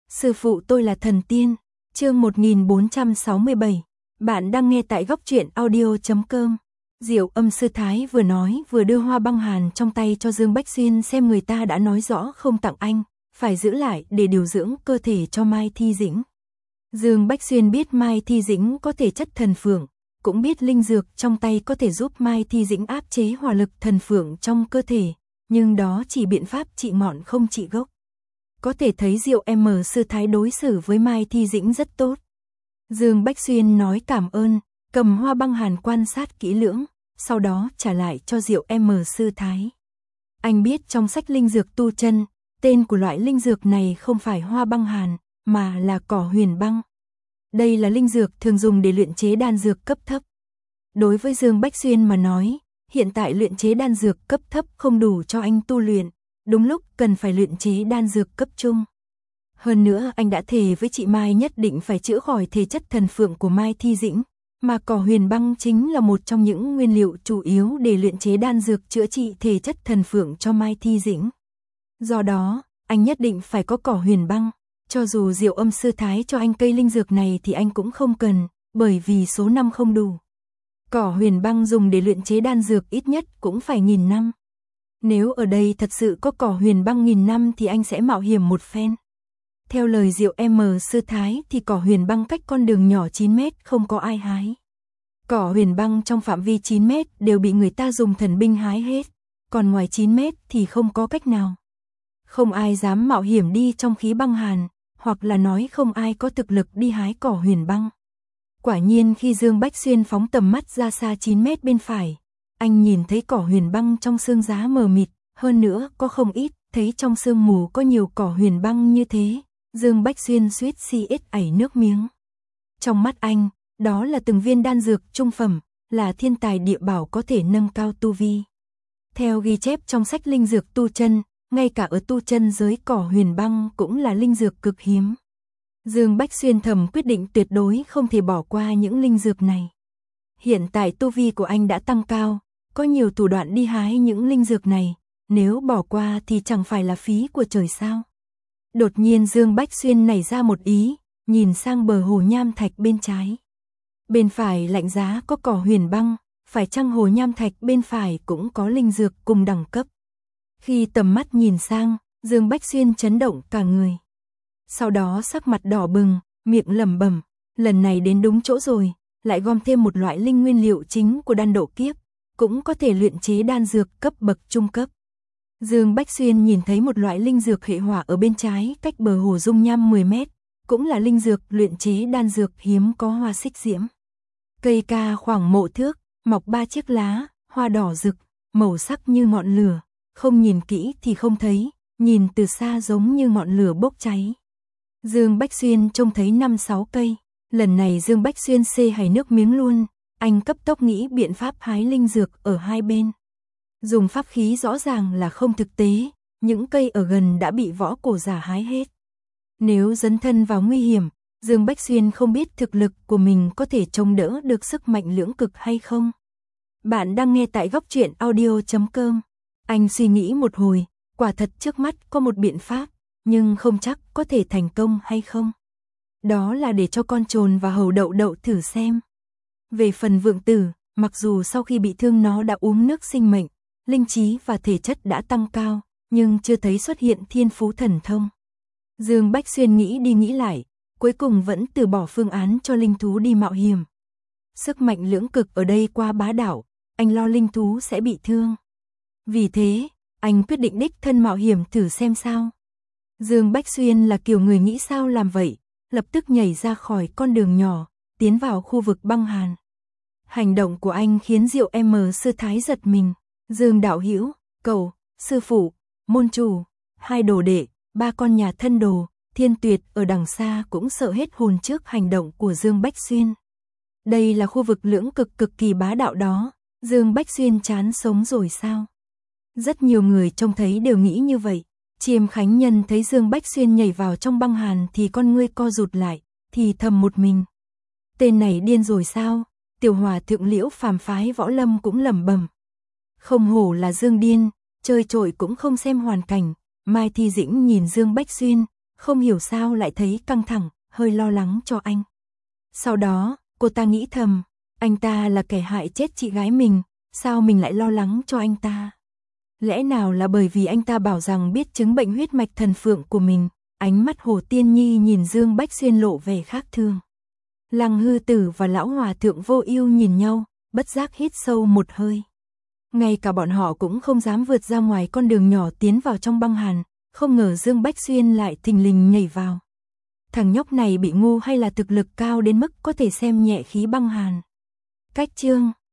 Sư phụ tôi là thần tiên. Chương 1467. Bạn đang nghe tại góc truyện audio.com. Diệu Âm sư thái vừa nói vừa đưa hoa băng hàn trong tay cho Dương Bách Xuyên xem, người ta đã nói rõ không tặng anh, phải giữ lại để điều dưỡng cơ thể cho Mai Thi Dĩnh. Dương Bách Xuyên biết Mai Thi Dĩnh có thể chất thần phượng, cũng biết linh dược trong tay có thể giúp Mai Thi Dĩnh áp chế hỏa lực thần phượng trong cơ thể, nhưng đó chỉ biện pháp trị ngọn không trị gốc. Có thể thấy Diệu M sư thái đối xử với Mai Thi Dĩnh rất tốt. Dương Bách Xuyên nói cảm ơn, cầm hoa băng hàn quan sát kỹ lưỡng, sau đó trả lại cho Diệu M sư thái. Anh biết trong sách linh dược tu chân, tên của loại linh dược này không phải hoa băng hàn, mà là cỏ huyền băng. Đây là linh dược thường dùng để luyện chế đan dược cấp thấp. Đối với Dương Bách Xuyên mà nói, hiện tại luyện chế đan dược cấp thấp không đủ cho anh tu luyện, đúng lúc cần phải luyện chế đan dược cấp trung. Hơn nữa anh đã thề với chị Mai nhất định phải chữa khỏi thể chất thần phượng của Mai Thi Dĩnh, mà cỏ huyền băng chính là một trong những nguyên liệu chủ yếu để luyện chế đan dược chữa trị thể chất thần phượng cho Mai Thi Dĩnh. Do đó, anh nhất định phải có cỏ huyền băng, cho dù Diệu Âm sư thái cho anh cây linh dược này thì anh cũng không cần, bởi vì số năm không đủ. Cỏ huyền băng dùng để luyện chế đan dược ít nhất cũng phải 1000 năm. Nếu ở đây thật sự có cỏ huyền băng 1000 năm thì anh sẽ mạo hiểm một phen. Theo lời Diệu M sư thái thì cỏ huyền băng cách con đường nhỏ 9 mét không có ai hái. Cỏ huyền băng trong phạm vi 9 mét đều bị người ta dùng thần binh hái hết, còn ngoài 9 mét thì không có cách nào. Không ai dám mạo hiểm đi trong khí băng hàn, hoặc là nói không ai có thực lực đi hái cỏ huyền băng. Quả nhiên khi Dương Bách Xuyên phóng tầm mắt ra xa 9 mét bên phải, anh nhìn thấy cỏ huyền băng trong sương giá mờ mịt, hơn nữa có không ít, thấy trong sương mù có nhiều cỏ huyền băng như thế, Dương Bách Xuyên suýt ảy nước miếng. Trong mắt anh, đó là từng viên đan dược trung phẩm, là thiên tài địa bảo có thể nâng cao tu vi. Theo ghi chép trong sách linh dược tu chân, ngay cả ở tu chân giới cỏ huyền băng cũng là linh dược cực hiếm. Dương Bách Xuyên thầm quyết định tuyệt đối không thể bỏ qua những linh dược này. Hiện tại tu vi của anh đã tăng cao, có nhiều thủ đoạn đi hái những linh dược này, nếu bỏ qua thì chẳng phải là phí của trời sao. Đột nhiên Dương Bách Xuyên nảy ra một ý, nhìn sang bờ hồ nham thạch bên trái. Bên phải lạnh giá có cỏ huyền băng, phải chăng hồ nham thạch bên phải cũng có linh dược cùng đẳng cấp. Khi tầm mắt nhìn sang, Dương Bách Xuyên chấn động cả người. Sau đó sắc mặt đỏ bừng, miệng lẩm bẩm, lần này đến đúng chỗ rồi, lại gom thêm một loại linh nguyên liệu chính của đan độ kiếp, cũng có thể luyện chế đan dược cấp bậc trung cấp. Dương Bách Xuyên nhìn thấy một loại linh dược hệ hỏa ở bên trái cách bờ hồ dung nham 10 mét, cũng là linh dược luyện chế đan dược hiếm có hoa xích diễm. Cây ca khoảng mộ thước, mọc 3 chiếc lá, hoa đỏ rực, màu sắc như ngọn lửa, không nhìn kỹ thì không thấy, nhìn từ xa giống như ngọn lửa bốc cháy. Dương Bách Xuyên trông thấy 5-6 cây, lần này Dương Bách Xuyên hảy nước miếng luôn, anh cấp tốc nghĩ biện pháp hái linh dược ở hai bên. Dùng pháp khí rõ ràng là không thực tế, những cây ở gần đã bị võ cổ giả hái hết. Nếu dấn thân vào nguy hiểm, Dương Bách Xuyên không biết thực lực của mình có thể chống đỡ được sức mạnh lưỡng cực hay không. Bạn đang nghe tại góc truyện audio.com. Anh suy nghĩ một hồi, quả thật trước mắt có một biện pháp, nhưng không chắc có thể thành công hay không. Đó là để cho con trồn và hầu đậu đậu thử xem. Về phần Vượng Tử, mặc dù sau khi bị thương nó đã uống nước sinh mệnh, linh trí và thể chất đã tăng cao, nhưng chưa thấy xuất hiện thiên phú thần thông. Dương Bách Xuyên nghĩ đi nghĩ lại, cuối cùng vẫn từ bỏ phương án cho linh thú đi mạo hiểm. Sức mạnh lưỡng cực ở đây quá bá đạo, anh lo linh thú sẽ bị thương. Vì thế, anh quyết định đích thân mạo hiểm thử xem sao. Dương Bách Xuyên là kiểu người nghĩ sao làm vậy, lập tức nhảy ra khỏi con đường nhỏ, tiến vào khu vực băng hàn. Hành động của anh khiến Diệu M sư thái giật mình. Dương đạo hữu, cậu, sư phụ, môn chủ, 2 đồ đệ, 3 con nhà thân đồ, Thiên Tuyệt ở đằng xa cũng sợ hết hồn trước hành động của Dương Bách Xuyên. Đây là khu vực lưỡng cực cực kỳ bá đạo đó, Dương Bách Xuyên chán sống rồi sao? Rất nhiều người trông thấy đều nghĩ như vậy. Chiêm Khánh Nhân thấy Dương Bách Xuyên nhảy vào trong băng hàn thì con ngươi co rụt lại, thì thầm một mình. Tên này điên rồi sao? Tiểu hòa thượng Liễu phàm phái võ lâm cũng lẩm bẩm. Không hổ là Dương điên, chơi trội cũng không xem hoàn cảnh. Mai Thi Dĩnh nhìn Dương Bách Xuyên, không hiểu sao lại thấy căng thẳng, hơi lo lắng cho anh. Sau đó, cô ta nghĩ thầm, anh ta là kẻ hại chết chị gái mình, sao mình lại lo lắng cho anh ta? Lẽ nào là bởi vì anh ta bảo rằng biết chứng bệnh huyết mạch thần phượng của mình? Ánh mắt Hồ Tiên Nhi nhìn Dương Bách Xuyên lộ vẻ khác thường. Lăng Hư Tử và lão hòa thượng Vô Ưu nhìn nhau, bất giác hít sâu một hơi. Ngay cả bọn họ cũng không dám vượt ra ngoài con đường nhỏ tiến vào trong băng hàn, không ngờ Dương Bách Xuyên lại thình lình nhảy vào. Thằng nhóc này bị ngu hay là thực lực cao đến mức có thể xem nhẹ khí băng hàn? Cách chương